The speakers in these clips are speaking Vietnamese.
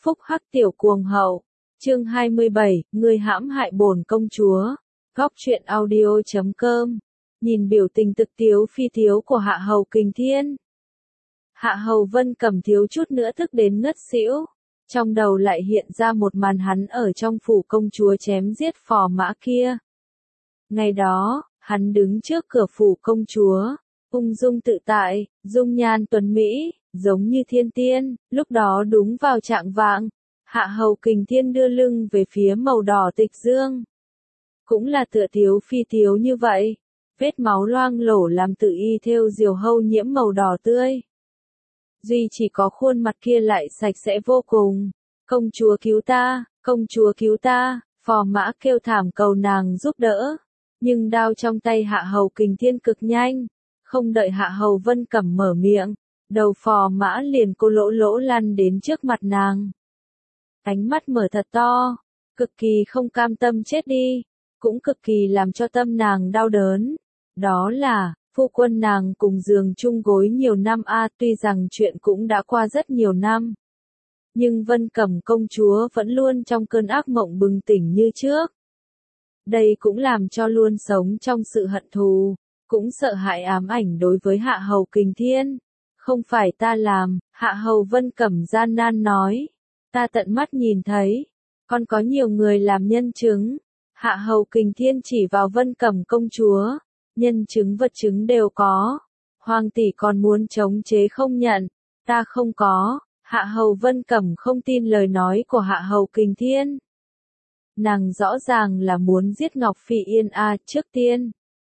phúc hắc tiểu cuồng hậu. Chương 27, người hãm hại bổn công chúa. Góc truyện audio.com. Nhìn biểu tình thực tiếu phi thiếu của Hạ Hầu Kình Thiên, Hạ Hầu Vân Cẩm thiếu chút nữa tức đến ngất xỉu. Trong đầu lại hiện ra một màn hắn ở trong phủ công chúa chém giết phò mã kia. Ngày đó, hắn đứng trước cửa phủ công chúa, ung dung tự tại, dung nhan tuấn mỹ, giống như thiên tiên. Lúc đó đúng vào trạng vạng, Hạ Hầu Kình Thiên đưa lưng về phía màu đỏ tịch dương. Cũng là tựa thiếu phi thiếu như vậy, vết máu loang lổ làm tự y thêu diều hâu nhiễm màu đỏ tươi. Duy chỉ có khuôn mặt kia lại sạch sẽ vô cùng. Công chúa cứu ta, công chúa cứu ta, phò mã kêu thảm cầu nàng giúp đỡ. Nhưng đao trong tay Hạ Hầu Kình Thiên cực nhanh, không đợi Hạ Hầu Vân Cẩm mở miệng, đầu phò mã liền cô lỗ lỗ lăn đến trước mặt nàng. Ánh mắt mở thật to, cực kỳ không cam tâm chết đi, cũng cực kỳ làm cho tâm nàng đau đớn. Đó là, phu quân nàng cùng giường chung gối nhiều năm tuy rằng chuyện cũng đã qua rất nhiều năm. Nhưng Vân Cẩm công chúa vẫn luôn trong cơn ác mộng bừng tỉnh như trước. Đây cũng làm cho luôn sống trong sự hận thù, cũng sợ hãi ám ảnh đối với Hạ Hầu Kình Thiên. Không phải ta làm, Hạ Hầu Vân Cẩm gian nan nói. Ta tận mắt nhìn thấy, còn có nhiều người làm nhân chứng. Hạ Hầu Kình Thiên chỉ vào Vân Cẩm công chúa, nhân chứng vật chứng đều có. Hoàng tỷ còn muốn chống chế không nhận, ta không có. Hạ Hầu Vân Cẩm không tin lời nói của Hạ Hầu Kình Thiên. Nàng rõ ràng là muốn giết Ngọc Phỉ Yên trước tiên.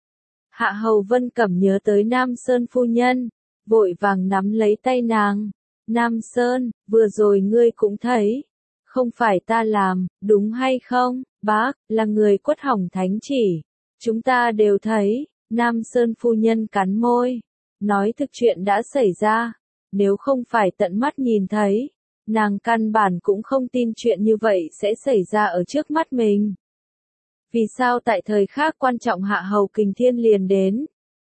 Hạ Hầu Vân Cẩm nhớ tới Nam Sơn phu nhân, vội vàng nắm lấy tay nàng. Nam Sơn, vừa rồi ngươi cũng thấy. Không phải ta làm, đúng hay không? Bác, là người quất hỏng thánh chỉ. Chúng ta đều thấy. Nam Sơn phu nhân cắn môi, nói thực chuyện đã xảy ra. Nếu không phải tận mắt nhìn thấy, nàng căn bản cũng không tin chuyện như vậy sẽ xảy ra ở trước mắt mình. Vì sao tại thời khắc quan trọng Hạ Hầu Kình Thiên liền đến?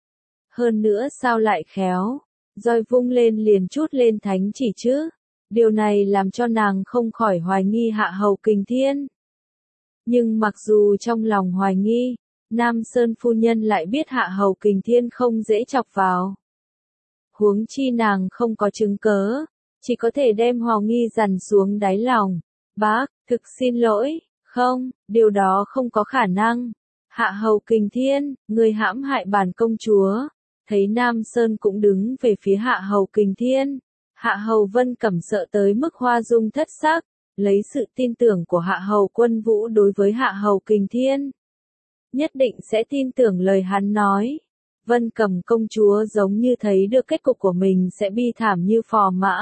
Hơn nữa sao lại khéo, roi vung lên liền chút lên thánh chỉ chứ? Điều này làm cho nàng không khỏi hoài nghi Hạ Hầu Kình Thiên. Nhưng mặc dù trong lòng hoài nghi, Nam Sơn phu nhân lại biết Hạ Hầu Kình Thiên không dễ chọc vào. Huống chi nàng không có chứng cớ, chỉ có thể đem hoài nghi dằn xuống đáy lòng. Bác, thực xin lỗi, không, điều đó không có khả năng. Hạ Hầu Kình Thiên, người hãm hại bản công chúa. Thấy Nam Sơn cũng đứng về phía Hạ Hầu Kình Thiên. Hạ Hầu Vân Cẩm sợ tới mức hoa dung thất sắc, lấy sự tin tưởng của Hạ Hầu Quân Vũ đối với Hạ Hầu Kình Thiên. Nhất định sẽ tin tưởng lời hắn nói. Vân Cẩm công chúa giống như thấy được kết cục của mình sẽ bi thảm như phò mã.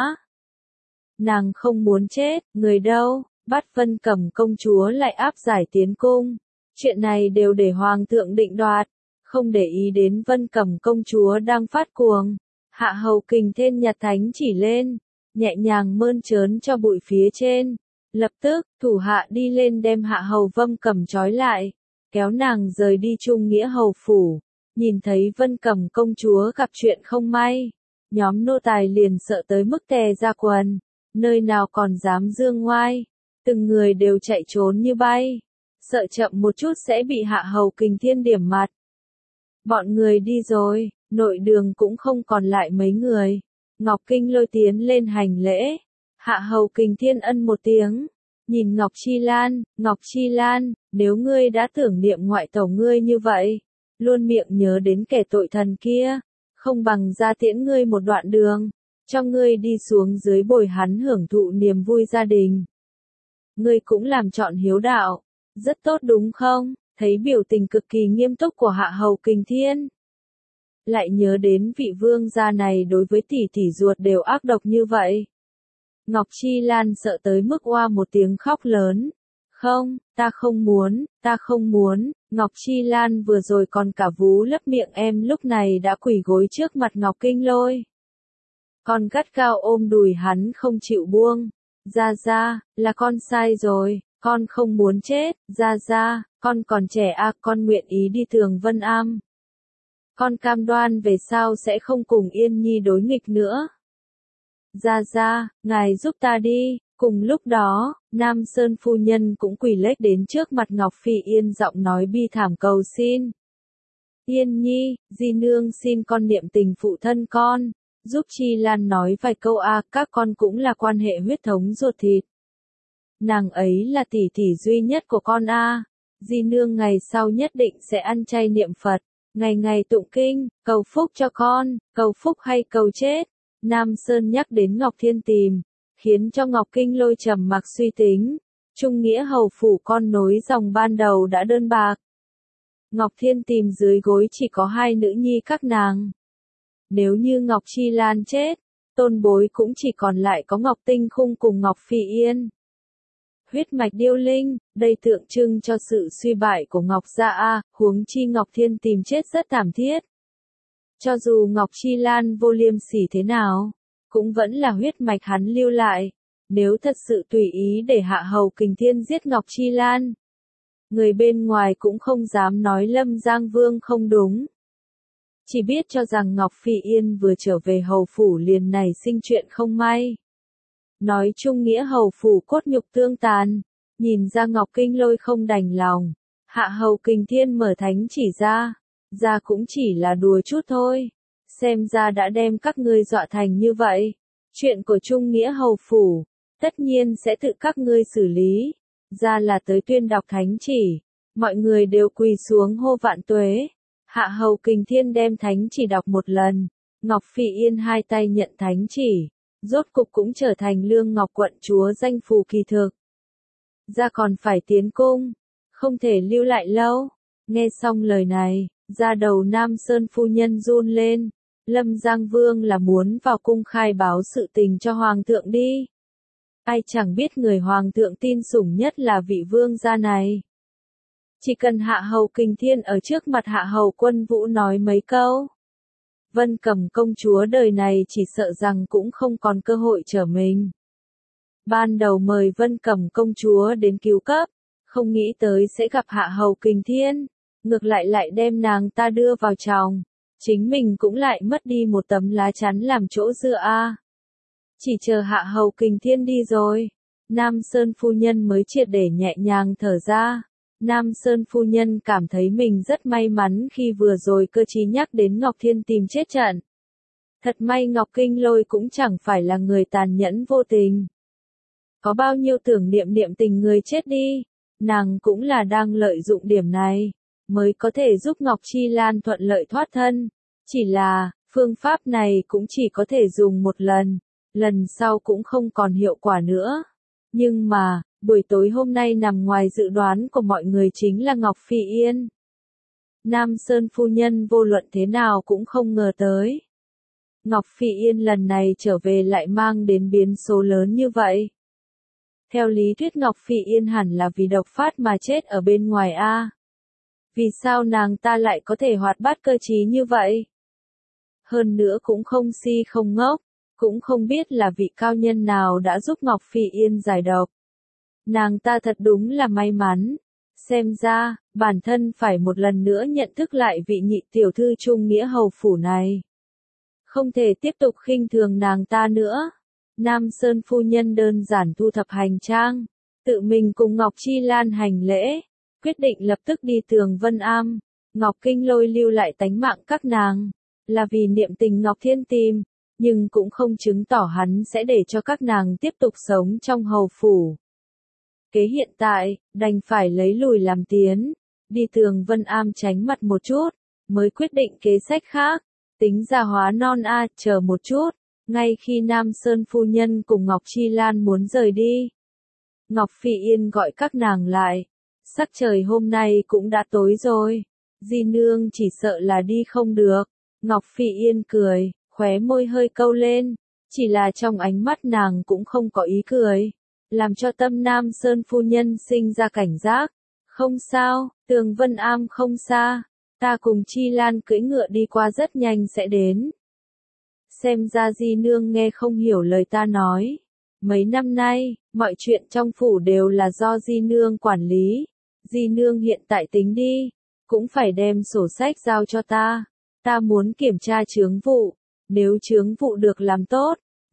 Nàng không muốn chết, người đâu, bắt Vân Cẩm công chúa lại áp giải tiến cung. Chuyện này đều để Hoàng thượng định đoạt, không để ý đến Vân Cẩm công chúa đang phát cuồng. Hạ Hầu Kình Thiên nhặt thánh chỉ lên, nhẹ nhàng mơn trớn cho bụi phía trên. Lập tức, thủ hạ đi lên đem Hạ Hầu Vân Cẩm trói lại, kéo nàng rời đi Trung Nghĩa Hầu phủ. Nhìn thấy Vân Cẩm công chúa gặp chuyện không may, nhóm nô tài liền sợ tới mức tè ra quần, nơi nào còn dám dương ngoai, từng người đều chạy trốn như bay, sợ chậm một chút sẽ bị Hạ Hầu Kình Thiên điểm mặt. Bọn người đi rồi, nội đường cũng không còn lại mấy người. Ngọc Kinh Lôi tiến lên hành lễ. Hạ Hầu Kình Thiên ân một tiếng, nhìn Ngọc Chi Lan, nếu ngươi đã tưởng niệm ngoại tẩu ngươi như vậy, luôn miệng nhớ đến kẻ tội thần kia, không bằng ra tiễn ngươi một đoạn đường, cho ngươi đi xuống dưới bồi hắn hưởng thụ niềm vui gia đình. Ngươi cũng làm chọn hiếu đạo, rất tốt đúng không? Thấy biểu tình cực kỳ nghiêm túc của Hạ Hầu Kình Thiên, lại nhớ đến vị vương gia này đối với tỷ tỷ ruột đều ác độc như vậy. Ngọc Chi Lan sợ tới mức oa một tiếng khóc lớn. Không, ta không muốn, Ngọc Chi Lan vừa rồi còn cả vú lấp miệng em lúc này đã quỳ gối trước mặt Ngọc Kinh Lôi. Con gắt cao ôm đùi hắn không chịu buông. Ra, là con sai rồi, con không muốn chết, ra, con còn trẻ con nguyện ý đi Thường Vân Am. Con cam đoan về sau sẽ không cùng Yên Nhi đối nghịch nữa. Ra, ngài giúp ta đi, Cùng lúc đó, Nam Sơn phu nhân cũng quỳ lết đến trước mặt Ngọc Phi Yên giọng nói bi thảm cầu xin. Yên nhi, di nương xin con niệm tình phụ thân con, giúp Chi Lan nói vài câu các con cũng là quan hệ huyết thống ruột thịt. Nàng ấy là tỷ tỷ duy nhất của con di nương ngày sau nhất định sẽ ăn chay niệm Phật, ngày ngày tụng kinh, cầu phúc cho con, cầu phúc hay cầu chết. Nam Sơn nhắc đến Ngọc Thiên Tìm, khiến cho Ngọc Kinh Lôi trầm mặc suy tính. Trung nghĩa hầu phủ con nối dòng ban đầu đã đơn bạc. Ngọc Thiên Tìm dưới gối chỉ có 2 nữ nhi các nàng. Nếu như Ngọc Chi Lan chết, tôn bối cũng chỉ còn lại có Ngọc Tinh Khung cùng Ngọc Phi Yên. Huyết mạch điêu linh, đây tượng trưng cho sự suy bại của Ngọc gia huống chi Ngọc Thiên Tìm chết rất thảm thiết. Cho dù Ngọc Chi Lan vô liêm sỉ thế nào, cũng vẫn là huyết mạch hắn lưu lại. Nếu thật sự tùy ý để Hạ Hầu Kình Thiên giết Ngọc Chi Lan, người bên ngoài cũng không dám nói Lâm Giang Vương không đúng. Chỉ biết cho rằng Ngọc Phi Yên vừa trở về hầu phủ liền nảy sinh chuyện không may. Nói chung nghĩa hầu phủ cốt nhục tương tàn, nhìn ra Ngọc Kinh Lôi không đành lòng. Hạ Hầu Kình Thiên mở thánh chỉ ra cũng chỉ là đùa chút thôi. Xem ra đã đem các ngươi dọa thành như vậy. Chuyện của Trung nghĩa hầu phủ, tất nhiên sẽ tự các ngươi xử lý. Ra là tới tuyên đọc thánh chỉ, mọi người đều quỳ xuống hô vạn tuế. Hạ Hầu Kình Thiên đem thánh chỉ đọc một lần, Ngọc Phi Yên 2 tay nhận thánh chỉ, rốt cục cũng trở thành Lương Ngọc quận chúa danh phù kỳ thực. Ra còn phải tiến cung, không thể lưu lại lâu. Nghe xong lời này, da đầu Nam Sơn phu nhân run lên. Lâm Giang Vương là muốn vào cung khai báo sự tình cho Hoàng thượng đi. Ai chẳng biết người Hoàng thượng tin sủng nhất là vị vương gia này. Chỉ cần Hạ Hầu Kình Thiên ở trước mặt Hạ Hầu Quân Vũ nói mấy câu, Vân Cẩm công chúa đời này chỉ sợ rằng cũng không còn cơ hội trở mình. Ban đầu mời Vân Cẩm công chúa đến cứu cấp, không nghĩ tới sẽ gặp Hạ Hầu Kình Thiên, ngược lại đem nàng ta đưa vào chồng, chính mình cũng lại mất đi một tấm lá chắn làm chỗ dựa Chỉ chờ Hạ Hầu Kình Thiên đi rồi, Nam Sơn phu nhân mới triệt để nhẹ nhàng thở ra. Nam Sơn phu nhân cảm thấy mình rất may mắn khi vừa rồi cơ trí nhắc đến Ngọc Thiên Tìm chết trận. Thật may Ngọc Kinh Lôi cũng chẳng phải là người tàn nhẫn vô tình. Có bao nhiêu tưởng niệm tình người chết đi, nàng cũng là đang lợi dụng điểm này, mới có thể giúp Ngọc Chi Lan thuận lợi thoát thân. Chỉ là, phương pháp này cũng chỉ có thể dùng một lần sau cũng không còn hiệu quả nữa. Nhưng mà, buổi tối hôm nay nằm ngoài dự đoán của mọi người chính là Ngọc Phi Yên. Nam Sơn phu nhân vô luận thế nào cũng không ngờ tới. Ngọc Phi Yên lần này trở về lại mang đến biến số lớn như vậy. Theo lý thuyết Ngọc Phi Yên hẳn là vì độc phát mà chết ở bên ngoài Vì sao nàng ta lại có thể hoạt bát cơ trí như vậy? Hơn nữa cũng không si không ngốc, cũng không biết là vị cao nhân nào đã giúp Ngọc Phi Yên giải độc. Nàng ta thật đúng là may mắn. Xem ra, bản thân phải một lần nữa nhận thức lại vị nhị tiểu thư Trung nghĩa hầu phủ này. Không thể tiếp tục khinh thường nàng ta nữa. Nam Sơn phu nhân đơn giản thu thập hành trang, tự mình cùng Ngọc Chi Lan hành lễ, quyết định lập tức đi Tường Vân Am. Ngọc Kinh Lôi lưu lại tánh mạng các nàng, là vì niệm tình Ngọc Thiên Tìm, nhưng cũng không chứng tỏ hắn sẽ để cho các nàng tiếp tục sống trong hầu phủ. Kế hiện tại, đành phải lấy lùi làm tiến, đi Tường Vân Am tránh mặt một chút, mới quyết định kế sách khác, tính ra hóa non chờ một chút, ngay khi Nam Sơn phu nhân cùng Ngọc Chi Lan muốn rời đi. Ngọc Phi Yên gọi các nàng lại, sắc trời hôm nay cũng đã tối rồi, di nương chỉ sợ là đi không được. Ngọc Phi Yên cười, khóe môi hơi câu lên, chỉ là trong ánh mắt nàng cũng không có ý cười, làm cho tâm Nam Sơn phu nhân sinh ra cảnh giác. Không sao, Tường Vân Am không xa, ta cùng Chi Lan cưỡi ngựa đi qua rất nhanh sẽ đến. Xem ra di nương nghe không hiểu lời ta nói. Mấy năm nay, mọi chuyện trong phủ đều là do di nương quản lý. Di nương hiện tại tính đi, cũng phải đem sổ sách giao cho ta. Ta muốn kiểm tra chướng vụ, nếu chướng vụ được làm tốt,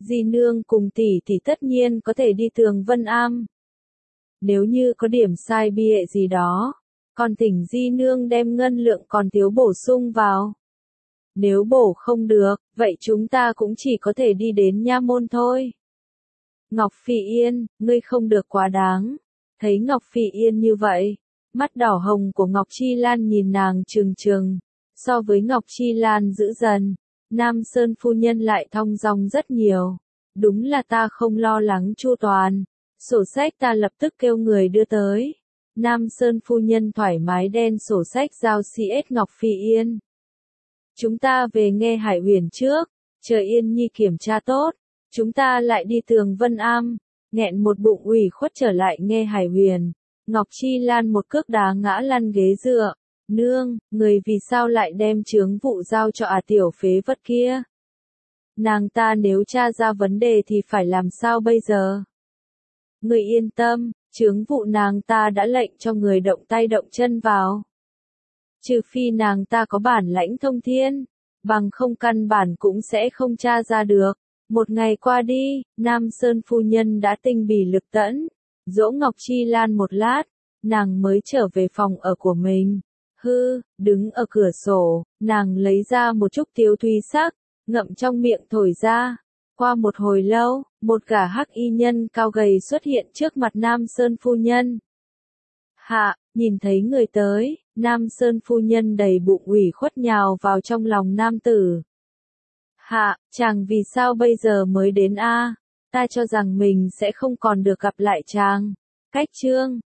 Di nương cùng tỷ tất nhiên có thể đi Tường Vân Am. Nếu như có điểm sai bịa gì đó, còn thỉnh Di nương đem ngân lượng còn thiếu bổ sung vào. Nếu bổ không được, vậy chúng ta cũng chỉ có thể đi đến nha môn thôi. Ngọc Phi Yên, ngươi không được quá đáng. Thấy Ngọc Phi Yên như vậy, mắt đỏ hồng của Ngọc Chi Lan nhìn nàng trừng trừng. So với Ngọc Chi Lan dữ dằn, Nam Sơn phu nhân lại thong dong rất nhiều. Đúng là ta không lo lắng chu toàn. Sổ sách ta lập tức kêu người đưa tới. Nam Sơn phu nhân thoải mái đem sổ sách giao CS Ngọc Phi Yên. Chúng ta về nghe Hải Huyền trước, chờ Yên Nhi kiểm tra tốt, chúng ta lại đi Tường Vân Am. Nghẹn một bụng ủy khuất trở lại nghe Hải Huyền. Ngọc Chi Lan một cước đá ngã lăn ghế dựa. Nương, người vì sao lại đem chướng vụ giao cho tiểu phế vật kia? Nàng ta nếu tra ra vấn đề thì phải làm sao bây giờ? Người yên tâm, chướng vụ nàng ta đã lệnh cho người động tay động chân vào. Trừ phi nàng ta có bản lãnh thông thiên, bằng không căn bản cũng sẽ không tra ra được. Một ngày qua đi, Nam Sơn phu nhân đã tinh bỉ lực tẫn, dỗ Ngọc Chi Lan một lát, nàng mới trở về phòng ở của mình. Đứng ở cửa sổ, nàng lấy ra một chút tiếu thùy sắc, ngậm trong miệng thổi ra. Qua một hồi lâu, một gã hắc y nhân cao gầy xuất hiện trước mặt Nam Sơn phu nhân. Nhìn thấy người tới, Nam Sơn phu nhân đầy bụng ủy khuất nhào vào trong lòng nam tử. Chàng vì sao bây giờ mới đến a? Ta cho rằng mình sẽ không còn được gặp lại chàng. Cách chương